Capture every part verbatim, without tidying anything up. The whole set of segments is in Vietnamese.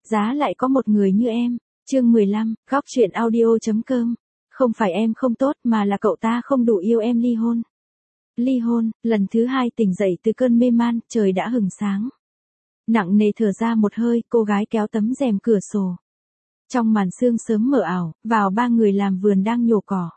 giá lại có một người như em. Chương mười lăm, góc chuyện audio.com. Không phải em không tốt mà là cậu ta không đủ yêu em. Ly hôn. Ly hôn, lần thứ hai tỉnh dậy từ cơn mê man, trời đã hửng sáng. Nặng nề thở ra một hơi, cô gái kéo tấm rèm cửa sổ. Trong màn sương sớm mờ ảo, vào ba người làm vườn đang nhổ cỏ.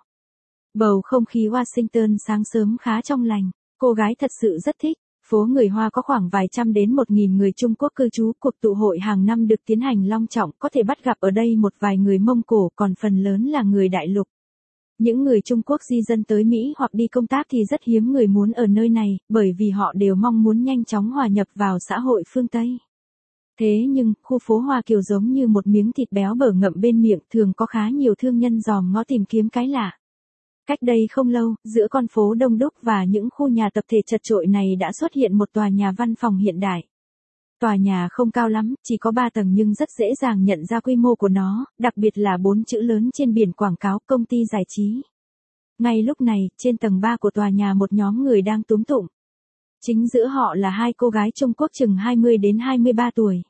Bầu không khí Washington sáng sớm khá trong lành, cô gái thật sự rất thích. Phố người Hoa có khoảng vài trăm đến một nghìn người Trung Quốc cư trú, cuộc tụ hội hàng năm được tiến hành long trọng, có thể bắt gặp ở đây một vài người Mông Cổ, còn phần lớn là người đại lục. Những người Trung Quốc di dân tới Mỹ hoặc đi công tác thì rất hiếm người muốn ở nơi này, bởi vì họ đều mong muốn nhanh chóng hòa nhập vào xã hội phương Tây. Thế nhưng, khu phố Hoa Kiều giống như một miếng thịt béo bở ngậm bên miệng, thường có khá nhiều thương nhân dòm ngó tìm kiếm cái lạ. Cách đây không lâu, giữa con phố đông đúc và những khu nhà tập thể chật chội này đã xuất hiện một tòa nhà văn phòng hiện đại. Tòa nhà không cao lắm, chỉ có ba tầng nhưng rất dễ dàng nhận ra quy mô của nó, đặc biệt là bốn chữ lớn trên biển quảng cáo công ty giải trí. Ngay lúc này, trên tầng ba của tòa nhà một nhóm người đang túm tụm. Chính giữa họ là hai cô gái Trung Quốc chừng hai mươi đến hai mươi ba tuổi.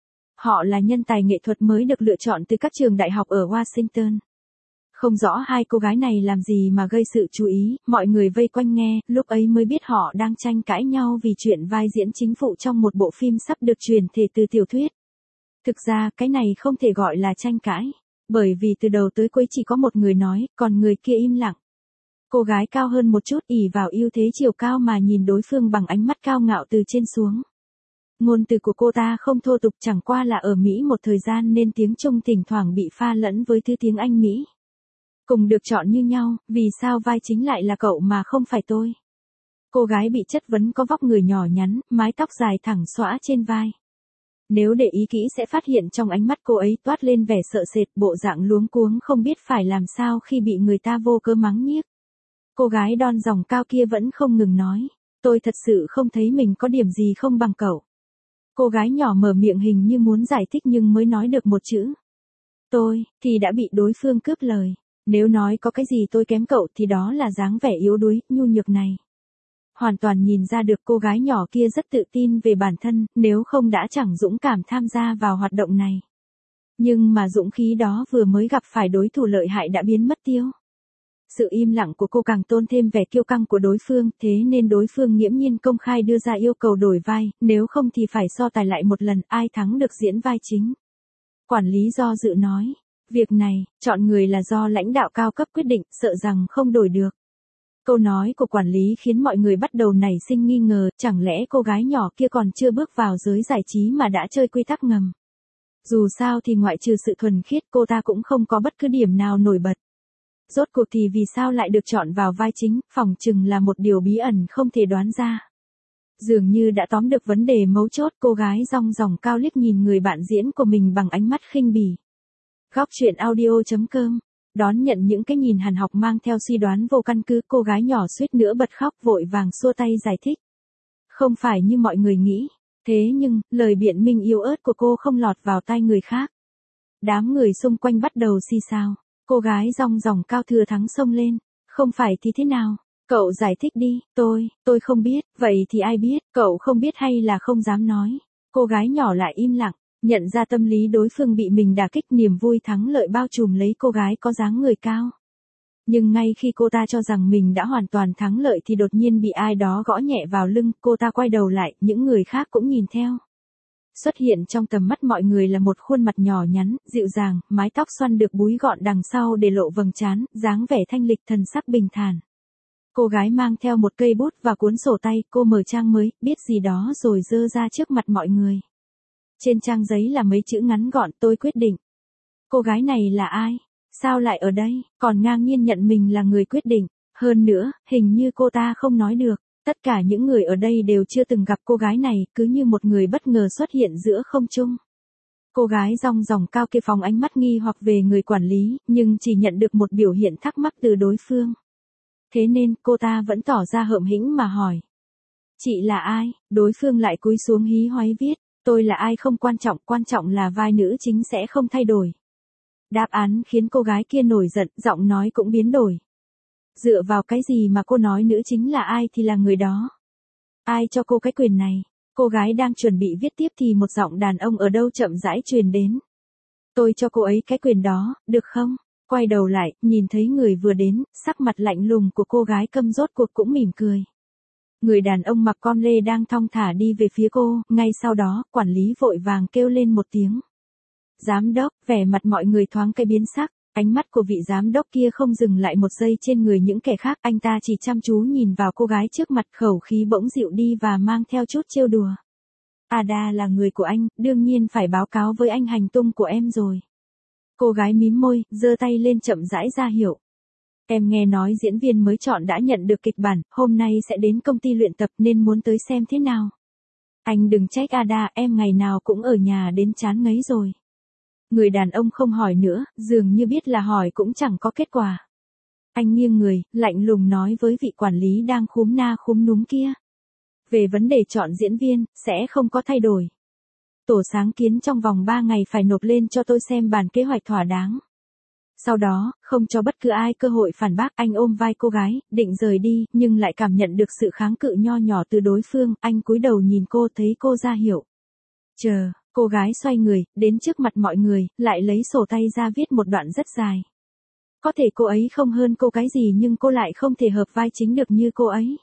Họ là nhân tài nghệ thuật mới được lựa chọn từ các trường đại học ở Washington. Không rõ hai cô gái này làm gì mà gây sự chú ý, mọi người vây quanh nghe, lúc ấy mới biết họ đang tranh cãi nhau vì chuyện vai diễn chính phụ trong một bộ phim sắp được chuyển thể từ tiểu thuyết. Thực ra, cái này không thể gọi là tranh cãi, bởi vì từ đầu tới cuối chỉ có một người nói, còn người kia im lặng. Cô gái cao hơn một chút ỷ vào ưu thế chiều cao mà nhìn đối phương bằng ánh mắt cao ngạo từ trên xuống. Ngôn từ của cô ta không thô tục, chẳng qua là ở Mỹ một thời gian nên tiếng Trung thỉnh thoảng bị pha lẫn với thứ tiếng Anh Mỹ. Cùng được chọn như nhau, vì sao vai chính lại là cậu mà không phải tôi? Cô gái bị chất vấn có vóc người nhỏ nhắn, mái tóc dài thẳng xõa trên vai. Nếu để ý kỹ sẽ phát hiện trong ánh mắt cô ấy toát lên vẻ sợ sệt, bộ dạng luống cuống không biết phải làm sao khi bị người ta vô cớ mắng nhiếc. Cô gái đon dòng cao kia vẫn không ngừng nói, tôi thật sự không thấy mình có điểm gì không bằng cậu. Cô gái nhỏ mở miệng hình như muốn giải thích nhưng mới nói được một chữ. Tôi, thì đã bị đối phương cướp lời. Nếu nói có cái gì tôi kém cậu thì đó là dáng vẻ yếu đuối, nhu nhược này. Hoàn toàn nhìn ra được cô gái nhỏ kia rất tự tin về bản thân, nếu không đã chẳng dũng cảm tham gia vào hoạt động này. Nhưng mà dũng khí đó vừa mới gặp phải đối thủ lợi hại đã biến mất tiêu. Sự im lặng của cô càng tôn thêm vẻ kiêu căng của đối phương, thế nên đối phương nghiễm nhiên công khai đưa ra yêu cầu đổi vai, nếu không thì phải so tài lại một lần, ai thắng được diễn vai chính. Quản lý do dự nói. Việc này, chọn người là do lãnh đạo cao cấp quyết định, sợ rằng không đổi được. Câu nói của quản lý khiến mọi người bắt đầu nảy sinh nghi ngờ, chẳng lẽ cô gái nhỏ kia còn chưa bước vào giới giải trí mà đã chơi quy tắc ngầm. Dù sao thì ngoại trừ sự thuần khiết cô ta cũng không có bất cứ điểm nào nổi bật. Rốt cuộc thì vì sao lại được chọn vào vai chính, phỏng chừng là một điều bí ẩn không thể đoán ra. Dường như đã tóm được vấn đề mấu chốt, cô gái dong dòng cao liếc nhìn người bạn diễn của mình bằng ánh mắt khinh bỉ. Góc chuyện audio.com. Đón nhận những cái nhìn hàn học mang theo suy đoán vô căn cứ, cô gái nhỏ suýt nữa bật khóc, vội vàng xua tay giải thích. Không phải như mọi người nghĩ. Thế nhưng, lời biện minh yếu ớt của cô không lọt vào tai người khác. Đám người xung quanh bắt đầu xì xào. Cô gái dong dòng cao thừa thắng xông lên. Không phải thì thế nào? Cậu giải thích đi. Tôi, tôi không biết. Vậy thì ai biết? Cậu không biết hay là không dám nói? Cô gái nhỏ lại im lặng. Nhận ra tâm lý đối phương bị mình đả kích, niềm vui thắng lợi bao trùm lấy cô gái có dáng người cao. Nhưng ngay khi cô ta cho rằng mình đã hoàn toàn thắng lợi thì đột nhiên bị ai đó gõ nhẹ vào lưng, cô ta quay đầu lại, những người khác cũng nhìn theo. Xuất hiện trong tầm mắt mọi người là một khuôn mặt nhỏ nhắn, dịu dàng, mái tóc xoăn được búi gọn đằng sau để lộ vầng trán, dáng vẻ thanh lịch, thần sắc bình thản. Cô gái mang theo một cây bút và cuốn sổ tay, cô mở trang mới, biết gì đó rồi giơ ra trước mặt mọi người. Trên trang giấy là mấy chữ ngắn gọn, tôi quyết định. Cô gái này là ai? Sao lại ở đây? Còn ngang nhiên nhận mình là người quyết định. Hơn nữa, hình như cô ta không nói được. Tất cả những người ở đây đều chưa từng gặp cô gái này, cứ như một người bất ngờ xuất hiện giữa không trung. Cô gái dong dòng cao kia phóng ánh mắt nghi hoặc về người quản lý, nhưng chỉ nhận được một biểu hiện thắc mắc từ đối phương. Thế nên, cô ta vẫn tỏ ra hợm hĩnh mà hỏi. Chị là ai? Đối phương lại cúi xuống hí hoáy viết. Tôi là ai không quan trọng, quan trọng là vai nữ chính sẽ không thay đổi. Đáp án khiến cô gái kia nổi giận, giọng nói cũng biến đổi. Dựa vào cái gì mà cô nói nữ chính là ai thì là người đó? Ai cho cô cái quyền này? Cô gái đang chuẩn bị viết tiếp thì một giọng đàn ông ở đâu chậm rãi truyền đến. Tôi cho cô ấy cái quyền đó, được không? Quay đầu lại, nhìn thấy người vừa đến, sắc mặt lạnh lùng của cô gái câm rốt cuộc cũng mỉm cười. Người đàn ông mặc com lê đang thong thả đi về phía cô, ngay sau đó, quản lý vội vàng kêu lên một tiếng. Giám đốc, vẻ mặt mọi người thoáng cái biến sắc, ánh mắt của vị giám đốc kia không dừng lại một giây trên người những kẻ khác, anh ta chỉ chăm chú nhìn vào cô gái trước mặt, khẩu khí bỗng dịu đi và mang theo chút trêu đùa. Ada là người của anh, đương nhiên phải báo cáo với anh hành tung của em rồi. Cô gái mím môi, giơ tay lên chậm rãi ra hiệu. Em nghe nói diễn viên mới chọn đã nhận được kịch bản, hôm nay sẽ đến công ty luyện tập nên muốn tới xem thế nào. Anh đừng trách Ada, em ngày nào cũng ở nhà đến chán ngấy rồi. Người đàn ông không hỏi nữa, dường như biết là hỏi cũng chẳng có kết quả. Anh nghiêng người, lạnh lùng nói với vị quản lý đang khúm na khúm núm kia. Về vấn đề chọn diễn viên, sẽ không có thay đổi. Tổ sáng kiến trong vòng ba ngày phải nộp lên cho tôi xem bản kế hoạch thỏa đáng. Sau đó, không cho bất cứ ai cơ hội phản bác, anh ôm vai cô gái, định rời đi, nhưng lại cảm nhận được sự kháng cự nho nhỏ từ đối phương, anh cúi đầu nhìn cô thấy cô ra hiệu. Chờ, cô gái xoay người, đến trước mặt mọi người, lại lấy sổ tay ra viết một đoạn rất dài. Có thể cô ấy không hơn cô cái gì nhưng cô lại không thể hợp vai chính được như cô ấy.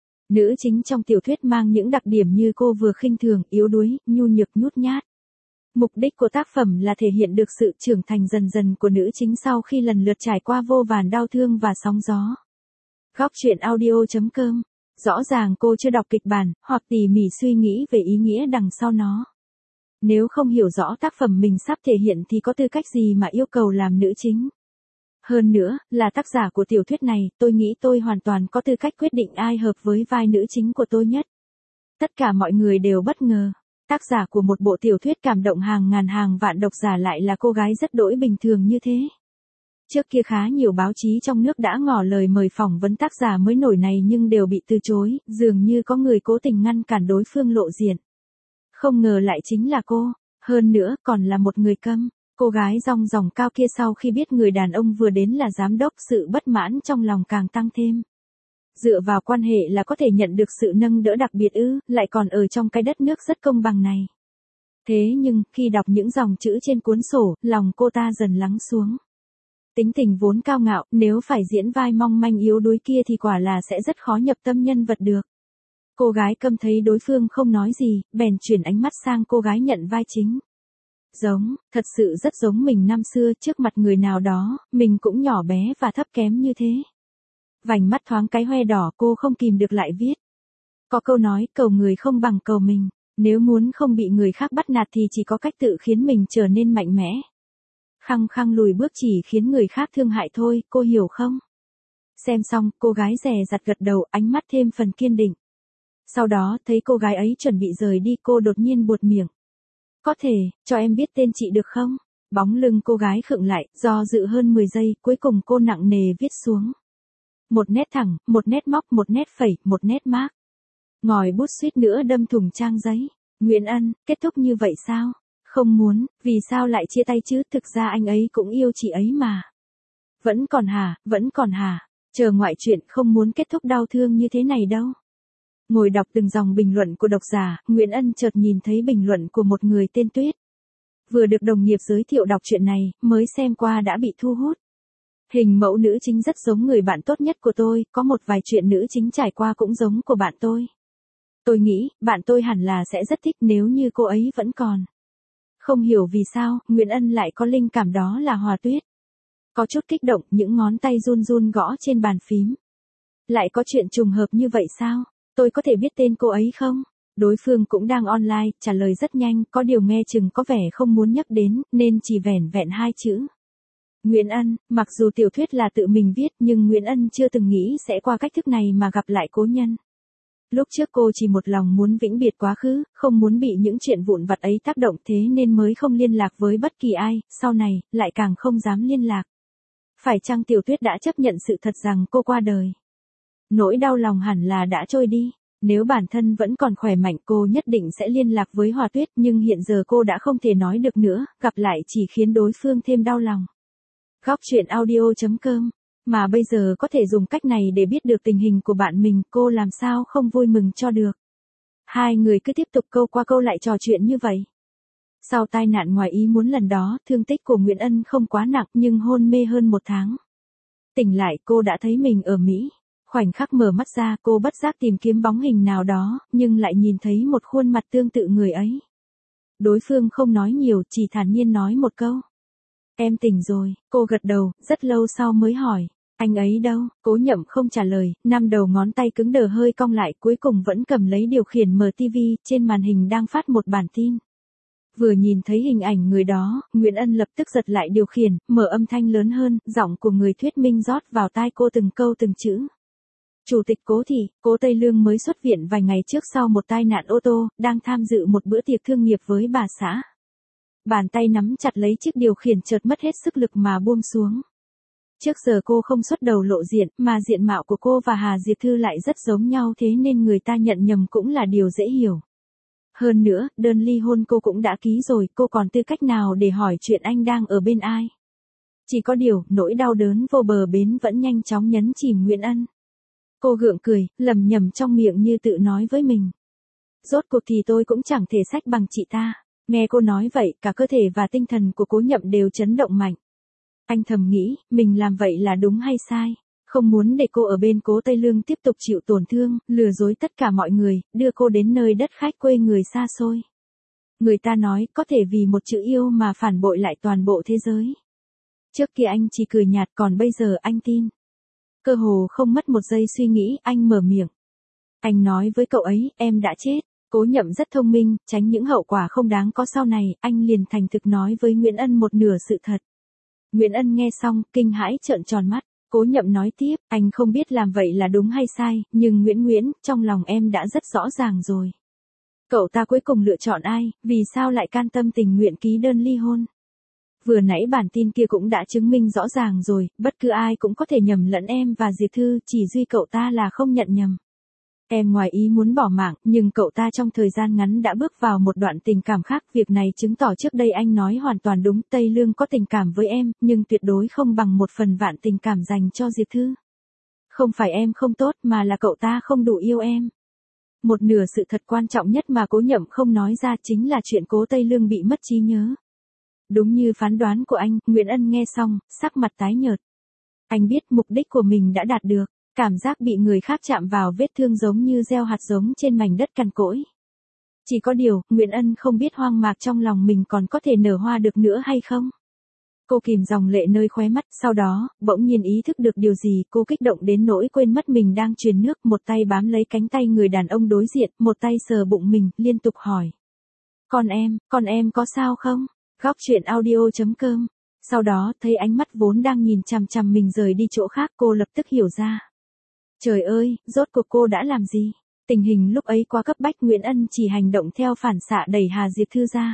Nữ chính trong tiểu thuyết mang những đặc điểm như cô vừa khinh thường, yếu đuối, nhu nhược nhút nhát. Mục đích của tác phẩm là thể hiện được sự trưởng thành dần dần của nữ chính sau khi lần lượt trải qua vô vàn đau thương và sóng gió. Góc truyện audio chấm com. Rõ ràng cô chưa đọc kịch bản, hoặc tỉ mỉ suy nghĩ về ý nghĩa đằng sau nó. Nếu không hiểu rõ tác phẩm mình sắp thể hiện thì có tư cách gì mà yêu cầu làm nữ chính. Hơn nữa, là tác giả của tiểu thuyết này, tôi nghĩ tôi hoàn toàn có tư cách quyết định ai hợp với vai nữ chính của tôi nhất. Tất cả mọi người đều bất ngờ. Tác giả của một bộ tiểu thuyết cảm động hàng ngàn hàng vạn độc giả lại là cô gái rất đỗi bình thường như thế. Trước kia khá nhiều báo chí trong nước đã ngỏ lời mời phỏng vấn tác giả mới nổi này nhưng đều bị từ chối, dường như có người cố tình ngăn cản đối phương lộ diện. Không ngờ lại chính là cô, hơn nữa còn là một người câm. Cô gái rong ròng cao kia sau khi biết người đàn ông vừa đến là giám đốc, sự bất mãn trong lòng càng tăng thêm. Dựa vào quan hệ là có thể nhận được sự nâng đỡ đặc biệt ư, lại còn ở trong cái đất nước rất công bằng này. Thế nhưng, khi đọc những dòng chữ trên cuốn sổ, lòng cô ta dần lắng xuống. Tính tình vốn cao ngạo, nếu phải diễn vai mong manh yếu đuối kia thì quả là sẽ rất khó nhập tâm nhân vật được. Cô gái câm thấy đối phương không nói gì, bèn chuyển ánh mắt sang cô gái nhận vai chính. Giống, thật sự rất giống mình năm xưa, trước mặt người nào đó, mình cũng nhỏ bé và thấp kém như thế. Vành mắt thoáng cái hoe đỏ, cô không kìm được lại viết. Có câu nói, cầu người không bằng cầu mình, nếu muốn không bị người khác bắt nạt thì chỉ có cách tự khiến mình trở nên mạnh mẽ. Khăng khăng lùi bước chỉ khiến người khác thương hại thôi, cô hiểu không? Xem xong, cô gái dè dặt gật đầu, ánh mắt thêm phần kiên định. Sau đó, thấy cô gái ấy chuẩn bị rời đi, cô đột nhiên buột miệng. Có thể, cho em biết tên chị được không? Bóng lưng cô gái khựng lại, do dự hơn mười giây, cuối cùng cô nặng nề viết xuống. Một nét thẳng, một nét móc, một nét phẩy, một nét mác. Ngòi bút suýt nữa đâm thủng trang giấy. Nguyễn Ân, kết thúc như vậy sao? Không muốn, vì sao lại chia tay chứ, thực ra anh ấy cũng yêu chị ấy mà. Vẫn còn hả, vẫn còn hả, chờ ngoại truyện, không muốn kết thúc đau thương như thế này đâu. Ngồi đọc từng dòng bình luận của độc giả, Nguyễn Ân chợt nhìn thấy bình luận của một người tên Tuyết. Vừa được đồng nghiệp giới thiệu đọc truyện này, mới xem qua đã bị thu hút. Hình mẫu nữ chính rất giống người bạn tốt nhất của tôi, có một vài chuyện nữ chính trải qua cũng giống của bạn tôi. Tôi nghĩ, bạn tôi hẳn là sẽ rất thích nếu như cô ấy vẫn còn. Không hiểu vì sao, Nguyễn Ân lại có linh cảm đó là Hòa Tuyết. Có chút kích động, những ngón tay run run gõ trên bàn phím. Lại có chuyện trùng hợp như vậy sao? Tôi có thể biết tên cô ấy không? Đối phương cũng đang online, trả lời rất nhanh, có điều nghe chừng có vẻ không muốn nhắc đến, nên chỉ vẻn vẹn hai chữ. Nguyễn Ân, mặc dù tiểu thuyết là tự mình viết nhưng Nguyễn Ân chưa từng nghĩ sẽ qua cách thức này mà gặp lại cố nhân. Lúc trước cô chỉ một lòng muốn vĩnh biệt quá khứ, không muốn bị những chuyện vụn vặt ấy tác động, thế nên mới không liên lạc với bất kỳ ai, sau này, lại càng không dám liên lạc. Phải chăng tiểu thuyết đã chấp nhận sự thật rằng cô qua đời? Nỗi đau lòng hẳn là đã trôi đi. Nếu bản thân vẫn còn khỏe mạnh cô nhất định sẽ liên lạc với Hòa Tuyết, nhưng hiện giờ cô đã không thể nói được nữa, gặp lại chỉ khiến đối phương thêm đau lòng. Góc truyện audio chấm com. Mà bây giờ có thể dùng cách này để biết được tình hình của bạn mình, cô làm sao không vui mừng cho được. Hai người cứ tiếp tục câu qua câu lại trò chuyện như vậy. Sau tai nạn ngoài ý muốn lần đó, thương tích của Nguyễn Ân không quá nặng nhưng hôn mê hơn một tháng. Tỉnh lại cô đã thấy mình ở Mỹ. Khoảnh khắc mở mắt ra cô bất giác tìm kiếm bóng hình nào đó, nhưng lại nhìn thấy một khuôn mặt tương tự người ấy. Đối phương không nói nhiều, chỉ thản nhiên nói một câu. Em tỉnh rồi, cô gật đầu, rất lâu sau mới hỏi. Anh ấy đâu? Cố Nhậm không trả lời, năm đầu ngón tay cứng đờ hơi cong lại, cuối cùng vẫn cầm lấy điều khiển mở tivi, trên màn hình đang phát một bản tin. Vừa nhìn thấy hình ảnh người đó, Nguyễn Ân lập tức giật lại điều khiển, mở âm thanh lớn hơn, giọng của người thuyết minh rót vào tai cô từng câu từng chữ. Chủ tịch Cố Thị, Cố Tây Lương mới xuất viện vài ngày trước sau một tai nạn ô tô, đang tham dự một bữa tiệc thương nghiệp với bà xã. Bàn tay nắm chặt lấy chiếc điều khiển chợt mất hết sức lực mà buông xuống. Trước giờ cô không xuất đầu lộ diện, mà diện mạo của cô và Hà Diệp Thư lại rất giống nhau, thế nên người ta nhận nhầm cũng là điều dễ hiểu. Hơn nữa, đơn ly hôn cô cũng đã ký rồi, cô còn tư cách nào để hỏi chuyện anh đang ở bên ai. Chỉ có điều, nỗi đau đớn vô bờ bến vẫn nhanh chóng nhấn chìm Nguyễn Ân. Cô gượng cười, lầm nhầm trong miệng như tự nói với mình. Rốt cuộc thì tôi cũng chẳng thể sách bằng chị ta. Nghe cô nói vậy, cả cơ thể và tinh thần của Cố Nhậm đều chấn động mạnh. Anh thầm nghĩ, mình làm vậy là đúng hay sai? Không muốn để cô ở bên Cố Tây Lương tiếp tục chịu tổn thương, lừa dối tất cả mọi người, đưa cô đến nơi đất khách quê người xa xôi. Người ta nói, có thể vì một chữ yêu mà phản bội lại toàn bộ thế giới. Trước kia anh chỉ cười nhạt, còn bây giờ anh tin. Cơ hồ không mất một giây suy nghĩ, anh mở miệng. Anh nói với cậu ấy, em đã chết. Cố Nhậm rất thông minh, tránh những hậu quả không đáng có sau này, anh liền thành thực nói với Nguyễn Ân một nửa sự thật. Nguyễn Ân nghe xong, kinh hãi trợn tròn mắt. Cố Nhậm nói tiếp, anh không biết làm vậy là đúng hay sai, nhưng Nguyễn Nguyễn, trong lòng em đã rất rõ ràng rồi. Cậu ta cuối cùng lựa chọn ai, vì sao lại can tâm tình nguyện ký đơn ly hôn? Vừa nãy bản tin kia cũng đã chứng minh rõ ràng rồi, bất cứ ai cũng có thể nhầm lẫn em và Diệp Thư, chỉ duy cậu ta là không nhận nhầm. Em ngoài ý muốn bỏ mạng, nhưng cậu ta trong thời gian ngắn đã bước vào một đoạn tình cảm khác. Việc này chứng tỏ trước đây anh nói hoàn toàn đúng. Tây Lương có tình cảm với em, nhưng tuyệt đối không bằng một phần vạn tình cảm dành cho Diệp Thư. Không phải em không tốt, mà là cậu ta không đủ yêu em. Một nửa sự thật quan trọng nhất mà Cố Nhậm không nói ra chính là chuyện Cố Tây Lương bị mất trí nhớ. Đúng như phán đoán của anh, Nguyễn Ân nghe xong, sắc mặt tái nhợt. Anh biết mục đích của mình đã đạt được. Cảm giác bị người khác chạm vào vết thương giống như gieo hạt giống trên mảnh đất cằn cỗi. Chỉ có điều, Nguyễn Ân không biết hoang mạc trong lòng mình còn có thể nở hoa được nữa hay không. Cô kìm dòng lệ nơi khóe mắt, sau đó, bỗng nhiên ý thức được điều gì, cô kích động đến nỗi quên mất mình đang truyền nước, một tay bám lấy cánh tay người đàn ông đối diện, một tay sờ bụng mình, liên tục hỏi. Con em, con em có sao không? Góc truyện audio chấm com. Sau đó, thấy ánh mắt vốn đang nhìn chằm chằm mình rời đi chỗ khác, cô lập tức hiểu ra. Trời ơi, rốt cuộc cô đã làm gì? Tình hình lúc ấy quá cấp bách, Nguyễn Ân chỉ hành động theo phản xạ đẩy Hà Diệp Thư ra.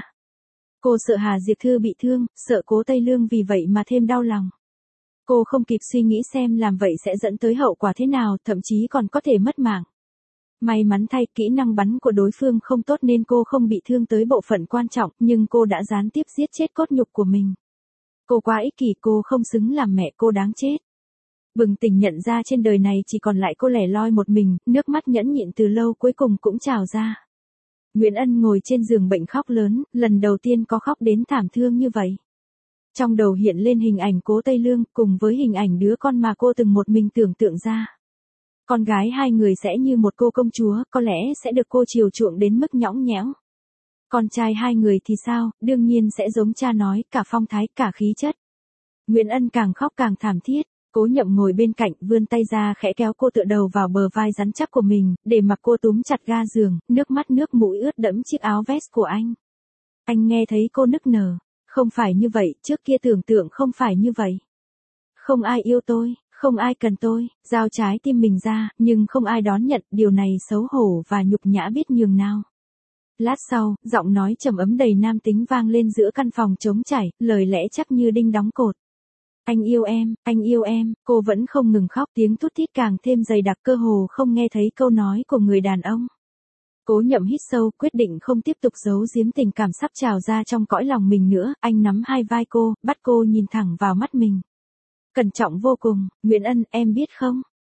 Cô sợ Hà Diệp Thư bị thương, sợ Cố Tây Lương vì vậy mà thêm đau lòng. Cô không kịp suy nghĩ xem làm vậy sẽ dẫn tới hậu quả thế nào, thậm chí còn có thể mất mạng. May mắn thay, kỹ năng bắn của đối phương không tốt nên cô không bị thương tới bộ phận quan trọng, nhưng cô đã gián tiếp giết chết cốt nhục của mình. Cô quá ích kỷ, cô không xứng làm mẹ, cô đáng chết. Bừng tỉnh nhận ra trên đời này chỉ còn lại cô lẻ loi một mình, nước mắt nhẫn nhịn từ lâu cuối cùng cũng trào ra. Nguyễn Ân ngồi trên giường bệnh khóc lớn, lần đầu tiên có khóc đến thảm thương như vậy. Trong đầu hiện lên hình ảnh Cố Tây Lương cùng với hình ảnh đứa con mà cô từng một mình tưởng tượng ra. Con gái hai người sẽ như một cô công chúa, có lẽ sẽ được cô chiều chuộng đến mức nhõng nhẽo. Con trai hai người thì sao, đương nhiên sẽ giống cha nói, cả phong thái, cả khí chất. Nguyễn Ân càng khóc càng thảm thiết. Cố Nhậm ngồi bên cạnh, vươn tay ra khẽ kéo cô tựa đầu vào bờ vai rắn chắc của mình, để mặc cô túm chặt ga giường, nước mắt nước mũi ướt đẫm chiếc áo vest của anh. Anh nghe thấy cô nức nở. Không phải như vậy, trước kia tưởng tượng không phải như vậy. Không ai yêu tôi, không ai cần tôi, giao trái tim mình ra, nhưng không ai đón nhận, điều này xấu hổ và nhục nhã biết nhường nào. Lát sau, giọng nói trầm ấm đầy nam tính vang lên giữa căn phòng trống trải, lời lẽ chắc như đinh đóng cột. Anh yêu em, anh yêu em, cô vẫn không ngừng khóc, tiếng thút thít càng thêm dày đặc, cơ hồ không nghe thấy câu nói của người đàn ông. Cố Nhậm hít sâu, quyết định không tiếp tục giấu giếm tình cảm sắp trào ra trong cõi lòng mình nữa, anh nắm hai vai cô, bắt cô nhìn thẳng vào mắt mình. Cẩn trọng vô cùng, Nguyễn Ân, em biết không,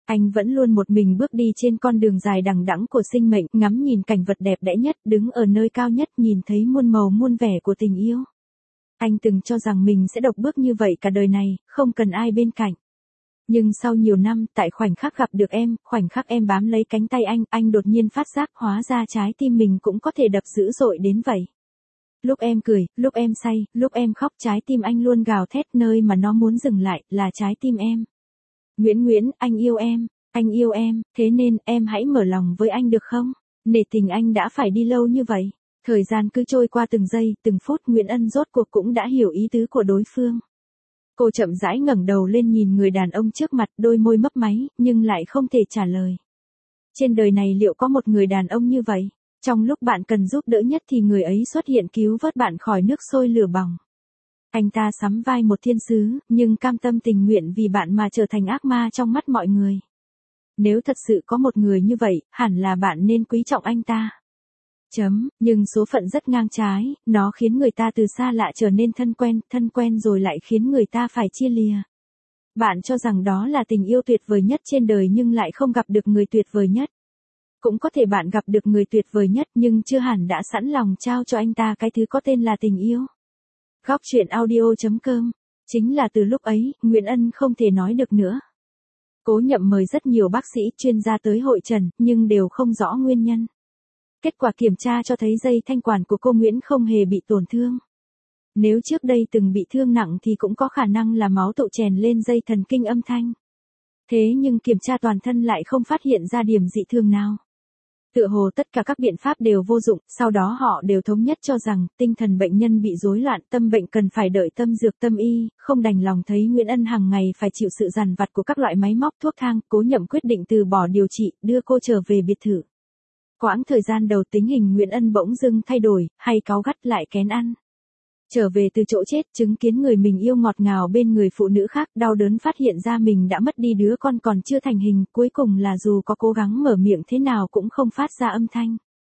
Anh vẫn luôn một mình bước đi trên con đường dài đằng đẵng của sinh mệnh, ngắm nhìn cảnh vật đẹp đẽ nhất, đứng ở nơi cao nhất nhìn thấy muôn màu muôn vẻ của tình yêu. Anh từng cho rằng mình sẽ độc bước như vậy cả đời này, không cần ai bên cạnh. Nhưng sau nhiều năm, tại khoảnh khắc gặp được em, khoảnh khắc em bám lấy cánh tay anh, anh đột nhiên phát giác hóa ra trái tim mình cũng có thể đập dữ dội đến vậy. Lúc em cười, lúc em say, lúc em khóc, trái tim anh luôn gào thét, nơi mà nó muốn dừng lại là trái tim em. Nguyễn Nguyễn, anh yêu em, anh yêu em, thế nên em hãy mở lòng với anh được không? Nể tình anh đã phải đi lâu như vậy. Thời gian cứ trôi qua từng giây, từng phút, Nguyễn Ân rốt cuộc cũng đã hiểu ý tứ của đối phương. Cô chậm rãi ngẩng đầu lên nhìn người đàn ông trước mặt, đôi môi mấp máy, nhưng lại không thể trả lời. Trên đời này liệu có một người đàn ông như vậy? Trong lúc bạn cần giúp đỡ nhất thì người ấy xuất hiện cứu vớt bạn khỏi nước sôi lửa bỏng. Anh ta sắm vai một thiên sứ, nhưng cam tâm tình nguyện vì bạn mà trở thành ác ma trong mắt mọi người. Nếu thật sự có một người như vậy, hẳn là bạn nên quý trọng anh ta. Chấm, nhưng số phận rất ngang trái, nó khiến người ta từ xa lạ trở nên thân quen, thân quen rồi lại khiến người ta phải chia lìa. Bạn cho rằng đó là tình yêu tuyệt vời nhất trên đời nhưng lại không gặp được người tuyệt vời nhất. Cũng có thể bạn gặp được người tuyệt vời nhất nhưng chưa hẳn đã sẵn lòng trao cho anh ta cái thứ có tên là tình yêu. Góc truyện audio chấm com. Chính là từ lúc ấy, Nguyễn Ân không thể nói được nữa. Cố Nhậm mời rất nhiều bác sĩ chuyên gia tới hội trần, nhưng đều không rõ nguyên nhân. Kết quả kiểm tra cho thấy dây thanh quản của cô Nguyễn không hề bị tổn thương. Nếu trước đây từng bị thương nặng thì cũng có khả năng là máu tụ chèn lên dây thần kinh âm thanh. Thế nhưng kiểm tra toàn thân lại không phát hiện ra điểm dị thường nào. Tựa hồ tất cả các biện pháp đều vô dụng, sau đó họ đều thống nhất cho rằng tinh thần bệnh nhân bị rối loạn, tâm bệnh cần phải đợi tâm dược tâm y, không đành lòng thấy Nguyễn Ân hàng ngày phải chịu sự dằn vặt của các loại máy móc thuốc thang, Cố Nhậm quyết định từ bỏ điều trị, đưa cô trở về biệt thự. Quãng thời gian đầu tính hình Nguyễn Ân bỗng dưng thay đổi, hay cáu gắt lại kén ăn. Trở về từ chỗ chết, chứng kiến người mình yêu ngọt ngào bên người phụ nữ khác, đau đớn phát hiện ra mình đã mất đi đứa con còn chưa thành hình, cuối cùng là dù có cố gắng mở miệng thế nào cũng không phát ra âm thanh.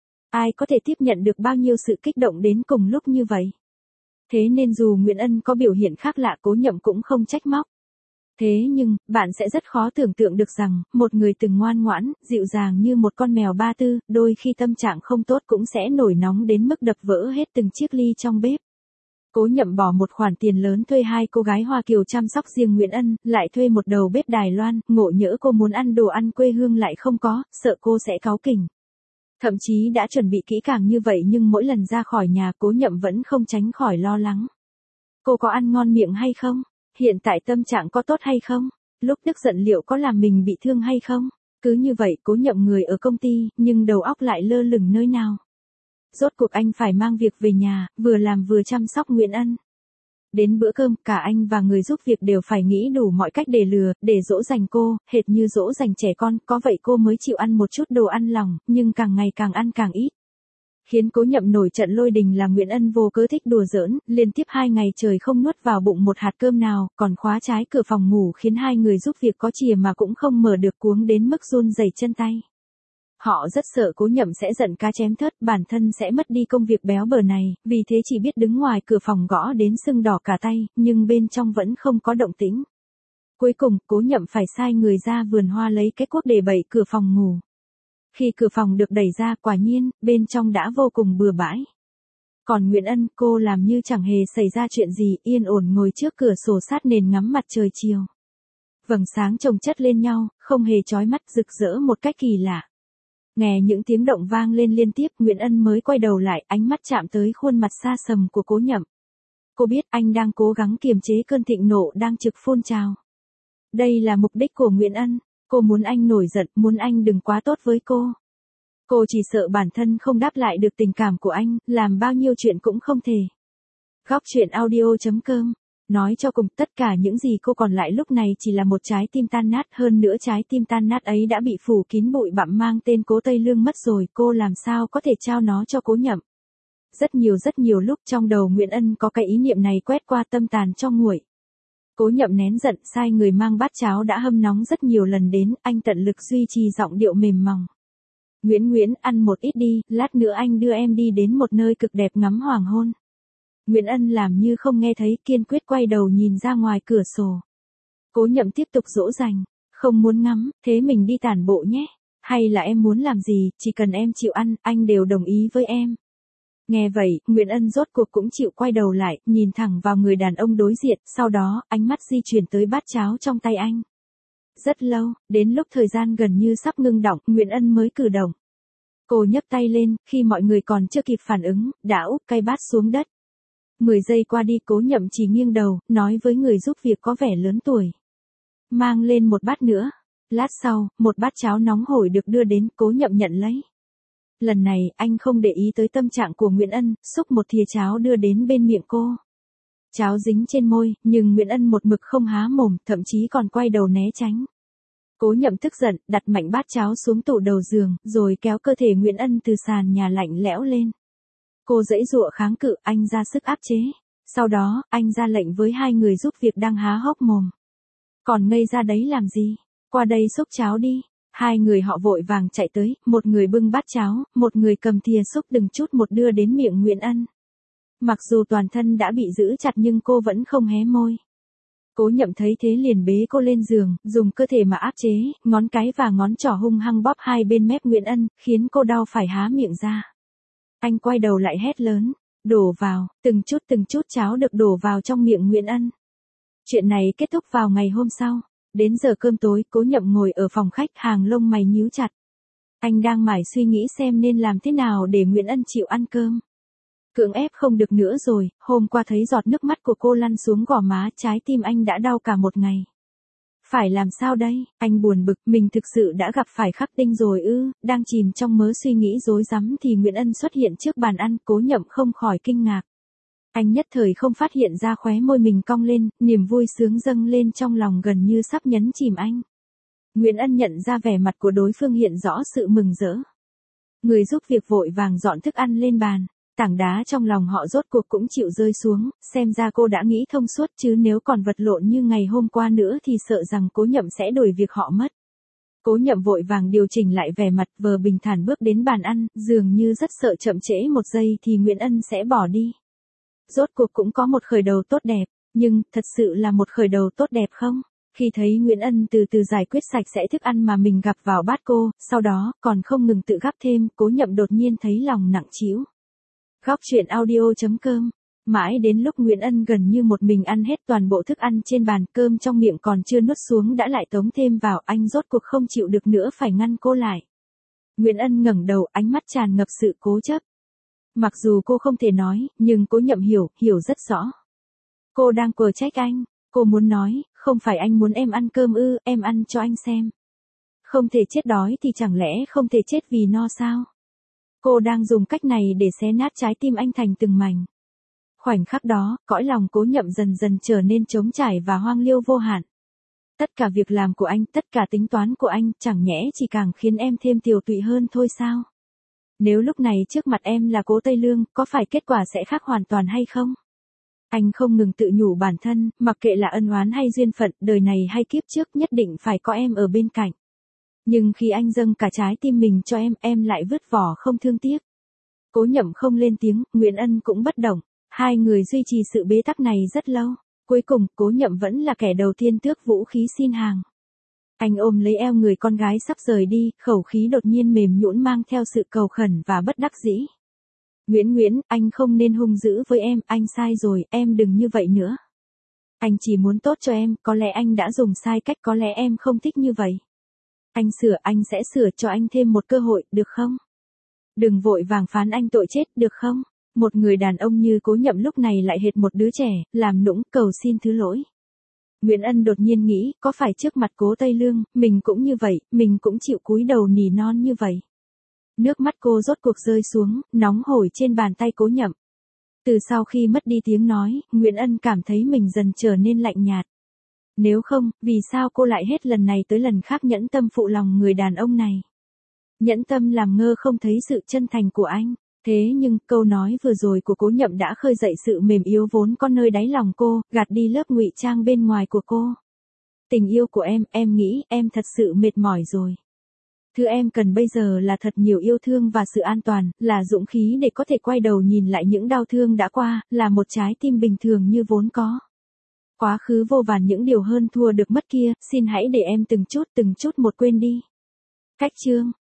Ai có thể tiếp nhận được bao nhiêu sự kích động đến cùng lúc như vậy? Thế nên dù Nguyễn Ân có biểu hiện khác lạ, Cố Nhậm cũng không trách móc. Thế nhưng, bạn sẽ rất khó tưởng tượng được rằng, một người từng ngoan ngoãn, dịu dàng như một con mèo ba tư, đôi khi tâm trạng không tốt cũng sẽ nổi nóng đến mức đập vỡ hết từng chiếc ly trong bếp. Cố Nhậm bỏ một khoản tiền lớn thuê hai cô gái Hoa Kiều chăm sóc riêng Nguyễn Ân, lại thuê một đầu bếp Đài Loan, ngộ nhỡ cô muốn ăn đồ ăn quê hương lại không có, sợ cô sẽ cáu kỉnh. Thậm chí đã chuẩn bị kỹ càng như vậy nhưng mỗi lần ra khỏi nhà Cố Nhậm vẫn không tránh khỏi lo lắng. Cô có ăn ngon miệng hay không? Hiện tại tâm trạng có tốt hay không? Lúc tức giận liệu có làm mình bị thương hay không? Cứ như vậy Cố Nhậm người ở công ty, nhưng đầu óc lại lơ lửng nơi nào. Rốt cuộc anh phải mang việc về nhà, vừa làm vừa chăm sóc Nguyễn Ân. Đến bữa cơm, cả anh và người giúp việc đều phải nghĩ đủ mọi cách để lừa, để dỗ dành cô, hệt như dỗ dành trẻ con, có vậy cô mới chịu ăn một chút đồ ăn lòng, nhưng càng ngày càng ăn càng ít. Khiến Cố Nhậm nổi trận lôi đình là Nguyễn Ân vô cớ thích đùa giỡn, liên tiếp hai ngày trời không nuốt vào bụng một hạt cơm nào, còn khóa trái cửa phòng ngủ khiến hai người giúp việc có chìa mà cũng không mở được, cuống đến mức run rẩy chân tay. Họ rất sợ Cố Nhậm sẽ giận cá chém thớt, bản thân sẽ mất đi công việc béo bở này, vì thế chỉ biết đứng ngoài cửa phòng gõ đến sưng đỏ cả tay, nhưng bên trong vẫn không có động tĩnh. Cuối cùng, Cố Nhậm phải sai người ra vườn hoa lấy cái cuốc để bẩy cửa phòng ngủ. Khi cửa phòng được đẩy ra, quả nhiên, bên trong đã vô cùng bừa bãi. Còn Nguyễn Ân, cô làm như chẳng hề xảy ra chuyện gì, yên ổn ngồi trước cửa sổ sát nền ngắm mặt trời chiều. Vầng sáng chồng chất lên nhau, không hề chói mắt, rực rỡ một cách kỳ lạ. Nghe những tiếng động vang lên liên tiếp, Nguyễn Ân mới quay đầu lại, ánh mắt chạm tới khuôn mặt xa sầm của Cố Nhậm. Cô biết anh đang cố gắng kiềm chế cơn thịnh nộ đang trực phun trào. Đây là mục đích của Nguyễn Ân, cô muốn anh nổi giận, muốn anh đừng quá tốt với cô. Cô chỉ sợ bản thân không đáp lại được tình cảm của anh, làm bao nhiêu chuyện cũng không thể. Góc truyện audio chấm com. Nói cho cùng, tất cả những gì cô còn lại lúc này chỉ là một trái tim tan nát, hơn nữa trái tim tan nát ấy đã bị phủ kín bụi bặm mang tên Cố Tây Lương mất rồi, cô làm sao có thể trao nó cho Cố Nhậm. Rất nhiều rất nhiều lúc trong đầu Nguyễn Ân có cái ý niệm này quét qua, tâm tàn cho nguội. Cố Nhậm nén giận, sai người mang bát cháo đã hâm nóng rất nhiều lần đến, anh tận lực duy trì giọng điệu mềm mỏng. Nguyễn Nguyễn, ăn một ít đi, lát nữa anh đưa em đi đến một nơi cực đẹp ngắm hoàng hôn. Nguyễn Ân làm như không nghe thấy, kiên quyết quay đầu nhìn ra ngoài cửa sổ. Cố Nhậm tiếp tục dỗ dành. Không muốn ngắm, thế mình đi tản bộ nhé. Hay là em muốn làm gì, chỉ cần em chịu ăn, anh đều đồng ý với em. Nghe vậy, Nguyễn Ân rốt cuộc cũng chịu quay đầu lại, nhìn thẳng vào người đàn ông đối diện, sau đó, ánh mắt di chuyển tới bát cháo trong tay anh. Rất lâu, đến lúc thời gian gần như sắp ngưng đọng, Nguyễn Ân mới cử động. Cô nhấc tay lên, khi mọi người còn chưa kịp phản ứng, đã úp cái bát xuống đất. Mười giây qua đi, Cố Nhậm chỉ nghiêng đầu, nói với người giúp việc có vẻ lớn tuổi. Mang lên một bát nữa. Lát sau, một bát cháo nóng hổi được đưa đến, Cố Nhậm nhận lấy. Lần này, anh không để ý tới tâm trạng của Nguyễn Ân, xúc một thìa cháo đưa đến bên miệng cô. Cháo dính trên môi, nhưng Nguyễn Ân một mực không há mồm, thậm chí còn quay đầu né tránh. Cố Nhậm tức giận, đặt mạnh bát cháo xuống tủ đầu giường, rồi kéo cơ thể Nguyễn Ân từ sàn nhà lạnh lẽo lên. Cô giãy giụa kháng cự, anh ra sức áp chế. Sau đó, anh ra lệnh với hai người giúp việc đang há hốc mồm. Còn ngây ra đấy làm gì? Qua đây xúc cháo đi. Hai người họ vội vàng chạy tới, một người bưng bát cháo, một người cầm thìa xúc từng chút một đưa đến miệng Nguyễn Ân. Mặc dù toàn thân đã bị giữ chặt nhưng cô vẫn không hé môi. Cố Nhậm thấy thế liền bế cô lên giường, dùng cơ thể mà áp chế, ngón cái và ngón trỏ hung hăng bóp hai bên mép Nguyễn Ân, khiến cô đau phải há miệng ra. Anh quay đầu lại hét lớn, đổ vào, từng chút từng chút cháo được đổ vào trong miệng Nguyễn Ân. Chuyện này kết thúc vào ngày hôm sau. Đến giờ cơm tối, Cố Nhậm ngồi ở phòng khách, hàng lông mày nhíu chặt. Anh đang mải suy nghĩ xem nên làm thế nào để Nguyễn Ân chịu ăn cơm. Cưỡng ép không được nữa rồi, hôm qua thấy giọt nước mắt của cô lăn xuống gò má, trái tim anh đã đau cả một ngày. Phải làm sao đây, anh buồn bực, mình thực sự đã gặp phải khắc tinh rồi ư, đang chìm trong mớ suy nghĩ rối rắm thì Nguyễn Ân xuất hiện trước bàn ăn, Cố Nhậm không khỏi kinh ngạc. Anh nhất thời không phát hiện ra khóe môi mình cong lên, niềm vui sướng dâng lên trong lòng gần như sắp nhấn chìm anh. Nguyễn Ân nhận ra vẻ mặt của đối phương hiện rõ sự mừng rỡ. Người giúp việc vội vàng dọn thức ăn lên bàn, tảng đá trong lòng họ rốt cuộc cũng chịu rơi xuống, xem ra cô đã nghĩ thông suốt chứ nếu còn vật lộn như ngày hôm qua nữa thì sợ rằng Cố Nhậm sẽ đuổi việc họ mất. Cố Nhậm vội vàng điều chỉnh lại vẻ mặt vờ bình thản bước đến bàn ăn, dường như rất sợ chậm trễ một giây thì Nguyễn Ân sẽ bỏ đi. Rốt cuộc cũng có một khởi đầu tốt đẹp, nhưng, thật sự là một khởi đầu tốt đẹp không? Khi thấy Nguyễn Ân từ từ giải quyết sạch sẽ thức ăn mà mình gặp vào bát cô, sau đó, còn không ngừng tự gắp thêm, Cố Nhậm đột nhiên thấy lòng nặng trĩu. Góc truyện audio chấm com. Mãi đến lúc Nguyễn Ân gần như một mình ăn hết toàn bộ thức ăn trên bàn, cơm trong miệng còn chưa nuốt xuống đã lại tống thêm vào, anh rốt cuộc không chịu được nữa phải ngăn cô lại. Nguyễn Ân ngẩng đầu, ánh mắt tràn ngập sự cố chấp. Mặc dù cô không thể nói, nhưng Cố Nhậm hiểu, hiểu rất rõ. Cô đang quở trách anh, cô muốn nói, không phải anh muốn em ăn cơm ư, em ăn cho anh xem. Không thể chết đói thì chẳng lẽ không thể chết vì no sao? Cô đang dùng cách này để xé nát trái tim anh thành từng mảnh. Khoảnh khắc đó, cõi lòng Cố Nhậm dần dần trở nên trống trải và hoang liêu vô hạn. Tất cả việc làm của anh, tất cả tính toán của anh, chẳng nhẽ chỉ càng khiến em thêm tiều tụy hơn thôi sao? Nếu lúc này trước mặt em là Cố Tây Lương, có phải kết quả sẽ khác hoàn toàn hay không? Anh không ngừng tự nhủ bản thân, mặc kệ là ân oán hay duyên phận, đời này hay kiếp trước nhất định phải có em ở bên cạnh. Nhưng khi anh dâng cả trái tim mình cho em, em lại vứt vỏ không thương tiếc. Cố Nhậm không lên tiếng, Nguyễn Ân cũng bất động. Hai người duy trì sự bế tắc này rất lâu. Cuối cùng, Cố Nhậm vẫn là kẻ đầu tiên tước vũ khí xin hàng. Anh ôm lấy eo người con gái sắp rời đi, khẩu khí đột nhiên mềm nhũn mang theo sự cầu khẩn và bất đắc dĩ. Nguyễn Nguyễn, anh không nên hung dữ với em, anh sai rồi, em đừng như vậy nữa. Anh chỉ muốn tốt cho em, có lẽ anh đã dùng sai cách, có lẽ em không thích như vậy. Anh sửa, anh sẽ sửa cho anh thêm một cơ hội, được không? Đừng vội vàng phán anh tội chết, được không? Một người đàn ông như Cố Nhậm lúc này lại hệt một đứa trẻ, làm nũng, cầu xin thứ lỗi. Nguyễn Ân đột nhiên nghĩ, có phải trước mặt Cố Tây Lương, mình cũng như vậy, mình cũng chịu cúi đầu nỉ non như vậy. Nước mắt cô rốt cuộc rơi xuống, nóng hổi trên bàn tay Cố Nhậm. Từ sau khi mất đi tiếng nói, Nguyễn Ân cảm thấy mình dần trở nên lạnh nhạt. Nếu không, vì sao cô lại hết lần này tới lần khác nhẫn tâm phụ lòng người đàn ông này? Nhẫn tâm làm ngơ không thấy sự chân thành của anh. Thế nhưng, câu nói vừa rồi của Cố Nhậm đã khơi dậy sự mềm yếu vốn có nơi đáy lòng cô, gạt đi lớp ngụy trang bên ngoài của cô. Tình yêu của em, em nghĩ, em thật sự mệt mỏi rồi. Thứ em cần bây giờ là thật nhiều yêu thương và sự an toàn, là dũng khí để có thể quay đầu nhìn lại những đau thương đã qua, là một trái tim bình thường như vốn có. Quá khứ vô vàn những điều hơn thua được mất kia, xin hãy để em từng chút từng chút một quên đi. Cách chương